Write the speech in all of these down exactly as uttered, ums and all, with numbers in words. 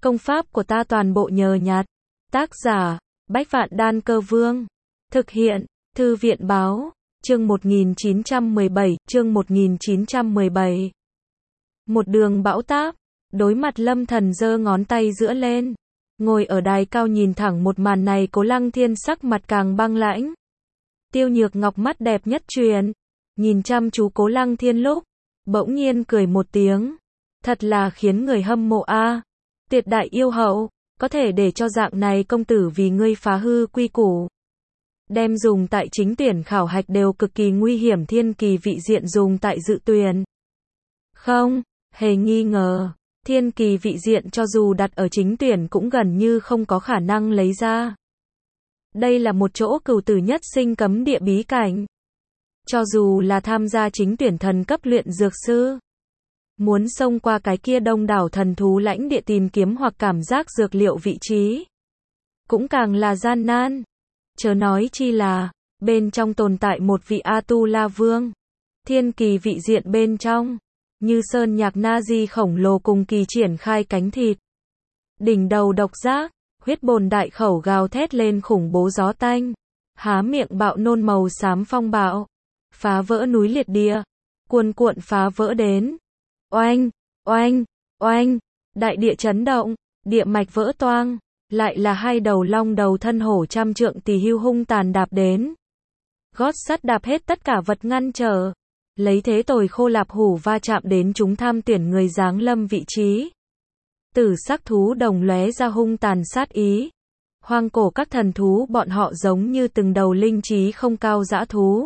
Công pháp của ta toàn bộ nhờ nhặt. Tác giả, Bách Vạn Đan Cơ Vương. Thực hiện, Thư viện Báo, chương một nghìn chín trăm mười bảy, chương một nghìn chín trăm mười bảy. Một đường bão táp, đối mặt Lâm Thần giơ ngón tay giữa lên. Ngồi ở đài cao nhìn thẳng một màn này, Cố Lăng Thiên sắc mặt càng băng lãnh. Tiêu Nhược Ngọc mắt đẹp nhất truyền, nhìn chăm chú Cố Lăng Thiên lúc, bỗng nhiên cười một tiếng. Thật là khiến người hâm mộ a. À. Tuyệt đại yêu hậu, có thể để cho dạng này công tử vì ngươi phá hư quy củ. Đem dùng tại chính tuyển khảo hạch đều cực kỳ nguy hiểm thiên kỳ vị diện dùng tại dự tuyển. Không, hề nghi ngờ, thiên kỳ vị diện cho dù đặt ở chính tuyển cũng gần như không có khả năng lấy ra. Đây là một chỗ cửu tử nhất sinh cấm địa bí cảnh. Cho dù là tham gia chính tuyển thần cấp luyện dược sư, muốn xông qua cái kia đông đảo thần thú lãnh địa tìm kiếm hoặc cảm giác dược liệu vị trí, cũng càng là gian nan. Chớ nói chi là, bên trong tồn tại một vị A-tu-la vương. Thiên kỳ vị diện bên trong, như sơn nhạc na-di khổng lồ cùng kỳ triển khai cánh thịt. Đỉnh đầu độc giác, huyết bồn đại khẩu gào thét lên khủng bố gió tanh. Há miệng bạo nôn màu xám phong bạo. Phá vỡ núi liệt địa. Cuồn cuộn phá vỡ đến. Oanh, oanh, oanh, đại địa chấn động, địa mạch vỡ toang, lại là hai đầu long đầu thân hổ trăm trượng tỳ hưu hung tàn đạp đến. Gót sắt đạp hết tất cả vật ngăn trở, lấy thế tồi khô lạp hủ va chạm đến chúng tham tuyển người giáng lâm vị trí. Tử sắc thú đồng lóe ra hung tàn sát ý. Hoang cổ các thần thú bọn họ giống như từng đầu linh trí không cao dã thú.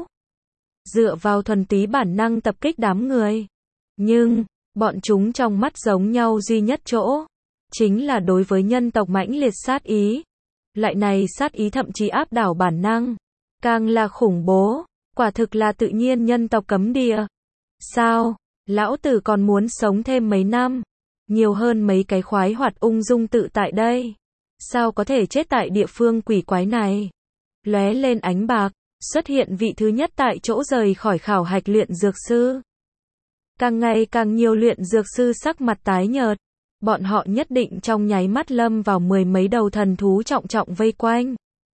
Dựa vào thuần túy bản năng tập kích đám người. Nhưng, bọn chúng trong mắt giống nhau duy nhất chỗ, chính là đối với nhân tộc mãnh liệt sát ý. Loại này sát ý thậm chí áp đảo bản năng, càng là khủng bố, quả thực là tự nhiên nhân tộc cấm địa. Sao, lão tử còn muốn sống thêm mấy năm, nhiều hơn mấy cái khoái hoạt ung dung tự tại đây. Sao có thể chết tại địa phương quỷ quái này? Lóe lên ánh bạc, xuất hiện vị thứ nhất tại chỗ rời khỏi khảo hạch luyện dược sư. Càng ngày càng nhiều luyện dược sư sắc mặt tái nhợt. Bọn họ nhất định trong nháy mắt lâm vào mười mấy đầu thần thú trọng trọng vây quanh.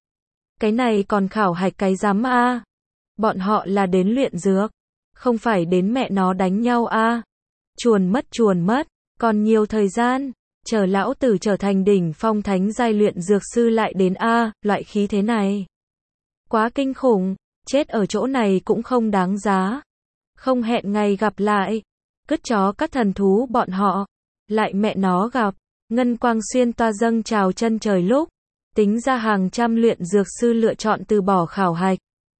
Cái này còn khảo hạch cái giám a? Bọn họ là đến luyện dược, không phải đến mẹ nó đánh nhau a. Chuồn mất chuồn mất, còn nhiều thời gian, chờ lão tử trở thành đỉnh phong thánh giai luyện dược sư lại đến a, loại khí thế này. Quá kinh khủng, chết ở chỗ này cũng không đáng giá. Không hẹn ngày gặp lại. Cứt chó các thần thú bọn họ. Lại mẹ nó gặp. Ngân quang xuyên toa dâng trào chân trời lúc. Tính ra hàng trăm luyện dược sư lựa chọn từ bỏ khảo hạch.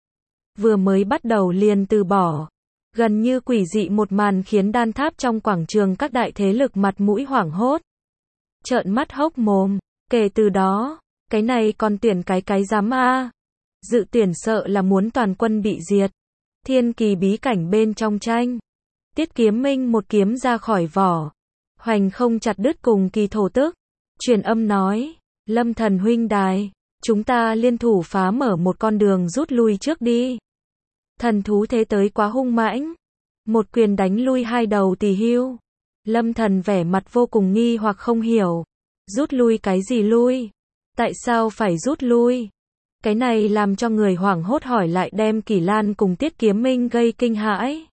Vừa mới bắt đầu liền từ bỏ. Gần như quỷ dị một màn khiến đan tháp trong quảng trường các đại thế lực mặt mũi hoảng hốt. Trợn mắt hốc mồm. Kể từ đó, cái này còn tuyển cái cái giám a. Dự tuyển sợ là muốn toàn quân bị diệt. Thiên kỳ bí cảnh bên trong tranh. Tiết Kiếm Minh một kiếm ra khỏi vỏ. Hoành không chặt đứt cùng kỳ thổ tức. Truyền âm nói, Lâm Thần huynh đài, chúng ta liên thủ phá mở một con đường rút lui trước đi. Thần thú thế tới quá hung mãnh. Một quyền đánh lui hai đầu tỳ hưu. Lâm Thần vẻ mặt vô cùng nghi hoặc không hiểu. Rút lui cái gì lui? Tại sao phải rút lui? Cái này làm cho người hoảng hốt hỏi lại đem Kỷ Lan cùng Tiết Kiếm Minh gây kinh hãi.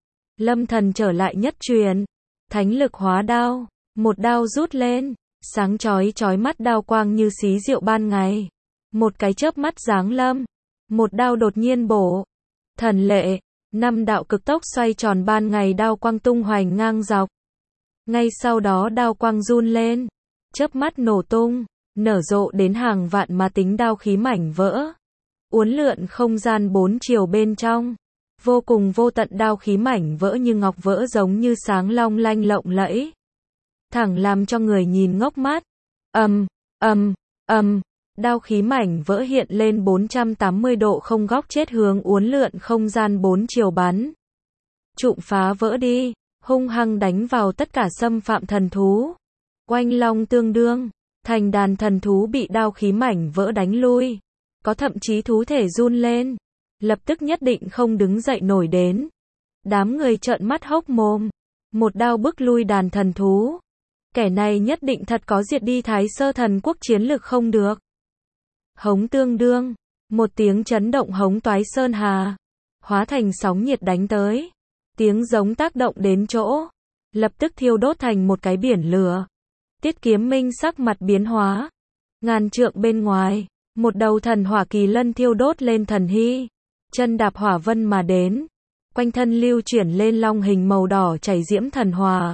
Lâm Thần trở lại nhất truyền. Thánh lực hóa đao. Một đao rút lên. Sáng chói chói mắt đao quang như xí rượu ban ngày. Một cái chớp mắt giáng lâm. Một đao đột nhiên bổ. Thần lệ. Năm đạo cực tốc xoay tròn ban ngày đao quang tung hoành ngang dọc. Ngay sau đó đao quang run lên. Chớp mắt nổ tung. Nở rộ đến hàng vạn mà tính đao khí mảnh vỡ. Uốn lượn không gian bốn chiều bên trong. Vô cùng vô tận đao khí mảnh vỡ như ngọc vỡ giống như sáng long lanh lộng lẫy. Thẳng làm cho người nhìn ngốc mắt. Ầm, ầm, ầm, đao khí mảnh vỡ hiện lên bốn trăm tám mươi độ không góc chết hướng uốn lượn không gian bốn chiều bắn. Trụm phá vỡ đi, hung hăng đánh vào tất cả xâm phạm thần thú. Oanh long tương đương. Thành đàn thần thú bị đao khí mảnh vỡ đánh lui. Có thậm chí thú thể run lên. Lập tức nhất định không đứng dậy nổi đến. Đám người trợn mắt hốc mồm. Một đao bức lui đàn thần thú. Kẻ này nhất định thật có diệt đi Thái Sơ thần quốc chiến lực không được. Hống tương đương, một tiếng chấn động hống toái sơn hà, hóa thành sóng nhiệt đánh tới. Tiếng giống tác động đến chỗ, lập tức thiêu đốt thành một cái biển lửa. Tiết Kiếm Minh sắc mặt biến hóa. Ngàn trượng bên ngoài, một đầu thần hỏa kỳ lân thiêu đốt lên thần hy, chân đạp hỏa vân mà đến, quanh thân lưu chuyển lên long hình màu đỏ chảy diễm thần hỏa.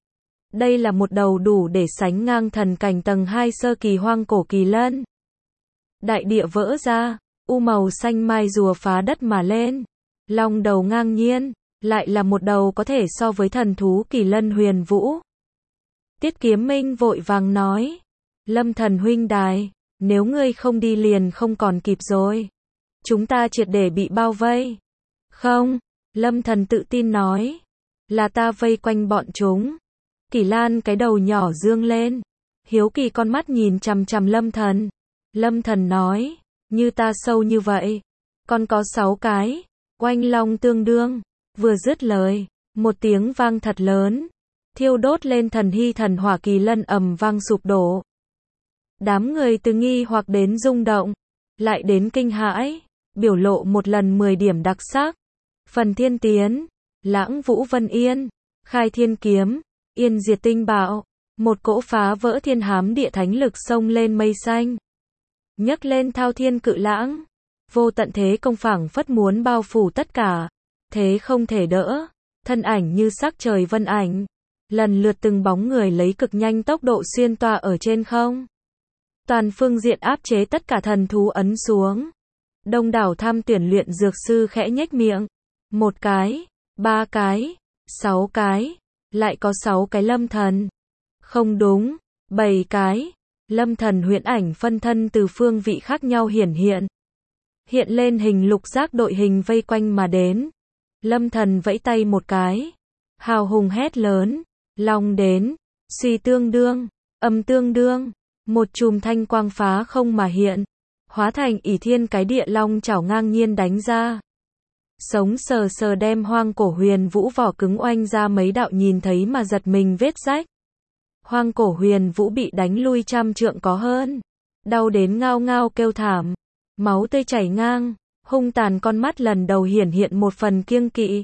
Đây là một đầu đủ để sánh ngang thần cảnh tầng hai sơ kỳ hoang cổ kỳ lân. Đại địa vỡ ra, u màu xanh mai rùa phá đất mà lên, long đầu ngang nhiên, lại là một đầu có thể so với thần thú kỳ lân huyền vũ. Tiết Kiếm Minh vội vàng nói, Lâm Thần huynh đài, nếu ngươi không đi liền không còn kịp rồi. Chúng ta triệt để bị bao vây. Không, Lâm Thần tự tin nói, là ta vây quanh bọn chúng. Kỷ Lan cái đầu nhỏ dương lên, hiếu kỳ con mắt nhìn chằm chằm Lâm Thần. Lâm Thần nói, như ta sâu như vậy, còn có sáu cái, oanh long tương đương. Vừa dứt lời, một tiếng vang thật lớn, thiêu đốt lên thần hy thần hỏa kỳ lân ầm vang sụp đổ. Đám người từ nghi hoặc đến rung động, lại đến kinh hãi, biểu lộ một lần mười điểm đặc sắc. Phần Thiên Tiến, Lãng Vũ Vân Yên, Khai Thiên Kiếm, Yên Diệt Tinh Bạo, một cỗ phá vỡ thiên hám địa thánh lực xông lên mây xanh, nhấc lên thao thiên cự lãng, vô tận thế công phảng phất muốn bao phủ tất cả, thế không thể đỡ, thân ảnh như sắc trời vân ảnh, lần lượt từng bóng người lấy cực nhanh tốc độ xuyên toa ở trên không. Toàn phương diện áp chế tất cả thần thú ấn xuống. Đông đảo tham tuyển luyện dược sư khẽ nhếch miệng. Một cái, ba cái, sáu cái, lại có sáu cái Lâm Thần. Không đúng, bảy cái. Lâm Thần huyễn ảnh phân thân từ phương vị khác nhau hiển hiện. Hiện lên hình lục giác đội hình vây quanh mà đến. Lâm Thần vẫy tay một cái. Hào hùng hét lớn. Long đến, suy tương đương, âm tương đương. Một chùm thanh quang phá không mà hiện, hóa thành ỷ thiên cái địa long chảo ngang nhiên đánh ra. Sống sờ sờ đem hoang cổ huyền vũ vỏ cứng oanh ra mấy đạo nhìn thấy mà giật mình vết rách. Hoang cổ huyền vũ bị đánh lui trăm trượng có hơn, đau đến ngao ngao kêu thảm, máu tươi chảy ngang, hung tàn con mắt lần đầu hiển hiện một phần kiêng kỵ.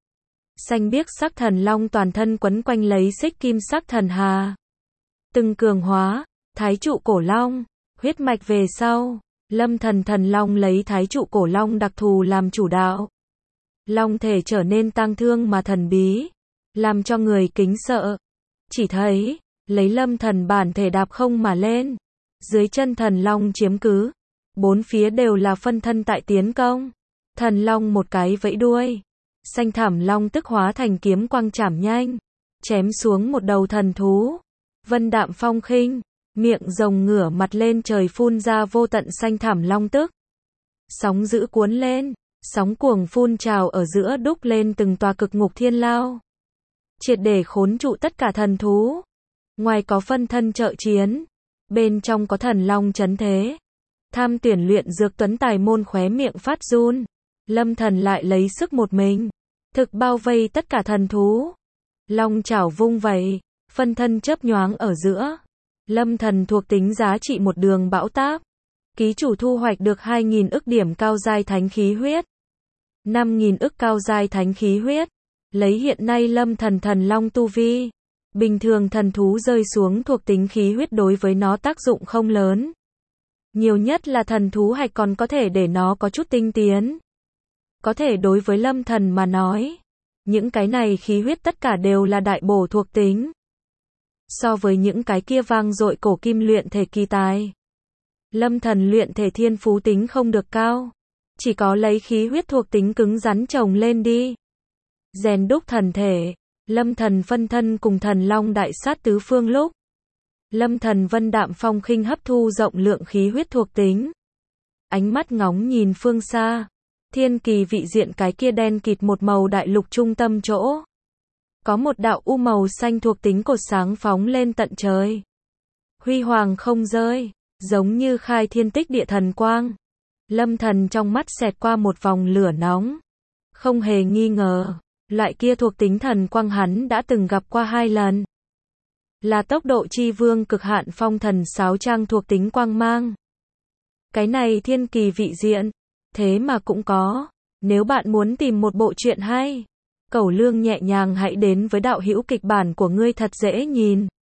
Xanh biếc sắc thần long toàn thân quấn quanh lấy xích kim sắc thần hà. Từng cường hóa, thái trụ cổ long, huyết mạch về sau, Lâm Thần thần long lấy thái trụ cổ long đặc thù làm chủ đạo. Long thể trở nên tang thương mà thần bí, làm cho người kính sợ. Chỉ thấy, lấy Lâm Thần bản thể đạp không mà lên, dưới chân thần long chiếm cứ, bốn phía đều là phân thân tại tiến công. Thần long một cái vẫy đuôi, xanh thảm long tức hóa thành kiếm quang chảm nhanh, chém xuống một đầu thần thú. Vân đạm phong khinh, miệng rồng ngửa mặt lên trời phun ra vô tận xanh thảm long tức. Sóng dữ cuốn lên, sóng cuồng phun trào ở giữa đúc lên từng tòa cực ngục thiên lao, triệt để khốn trụ tất cả thần thú. Ngoài có phân thân trợ chiến, bên trong có thần long chấn thế. Tham tuyển luyện dược tuấn tài môn khóe miệng phát run. Lâm Thần lại lấy sức một mình, thực bao vây tất cả thần thú. Long chảo vung vẩy, phân thân chớp nhoáng ở giữa. Lâm Thần thuộc tính giá trị một đường bão táp. Ký chủ thu hoạch được hai nghìn ức điểm cao giai thánh khí huyết, năm nghìn ức cao giai thánh khí huyết. Lấy hiện nay Lâm Thần thần long tu vi, bình thường thần thú rơi xuống thuộc tính khí huyết đối với nó tác dụng không lớn. Nhiều nhất là thần thú hạch còn có thể để nó có chút tinh tiến. Có thể đối với Lâm Thần mà nói, những cái này khí huyết tất cả đều là đại bổ thuộc tính. So với những cái kia vang dội cổ kim luyện thể kỳ tài, Lâm Thần luyện thể thiên phú tính không được cao, chỉ có lấy khí huyết thuộc tính cứng rắn chồng lên đi. Rèn đúc thần thể, Lâm Thần phân thân cùng thần long đại sát tứ phương lúc, Lâm Thần vân đạm phong khinh hấp thu rộng lượng khí huyết thuộc tính. Ánh mắt ngóng nhìn phương xa, thiên kỳ vị diện cái kia đen kịt một màu đại lục trung tâm chỗ. Có một đạo u màu xanh thuộc tính cột sáng phóng lên tận trời. Huy hoàng không rơi, giống như khai thiên tích địa thần quang. Lâm Thần trong mắt xẹt qua một vòng lửa nóng. Không hề nghi ngờ, loại kia thuộc tính thần quang hắn đã từng gặp qua hai lần. là tốc độ chi vương cực hạn phong thần sáo trang thuộc tính quang mang. Cái này thiên kỳ vị diện, thế mà cũng có. Nếu bạn muốn tìm một bộ truyện hay, cẩu lương nhẹ nhàng hãy đến với đạo hữu kịch bản của ngươi thật dễ nhìn.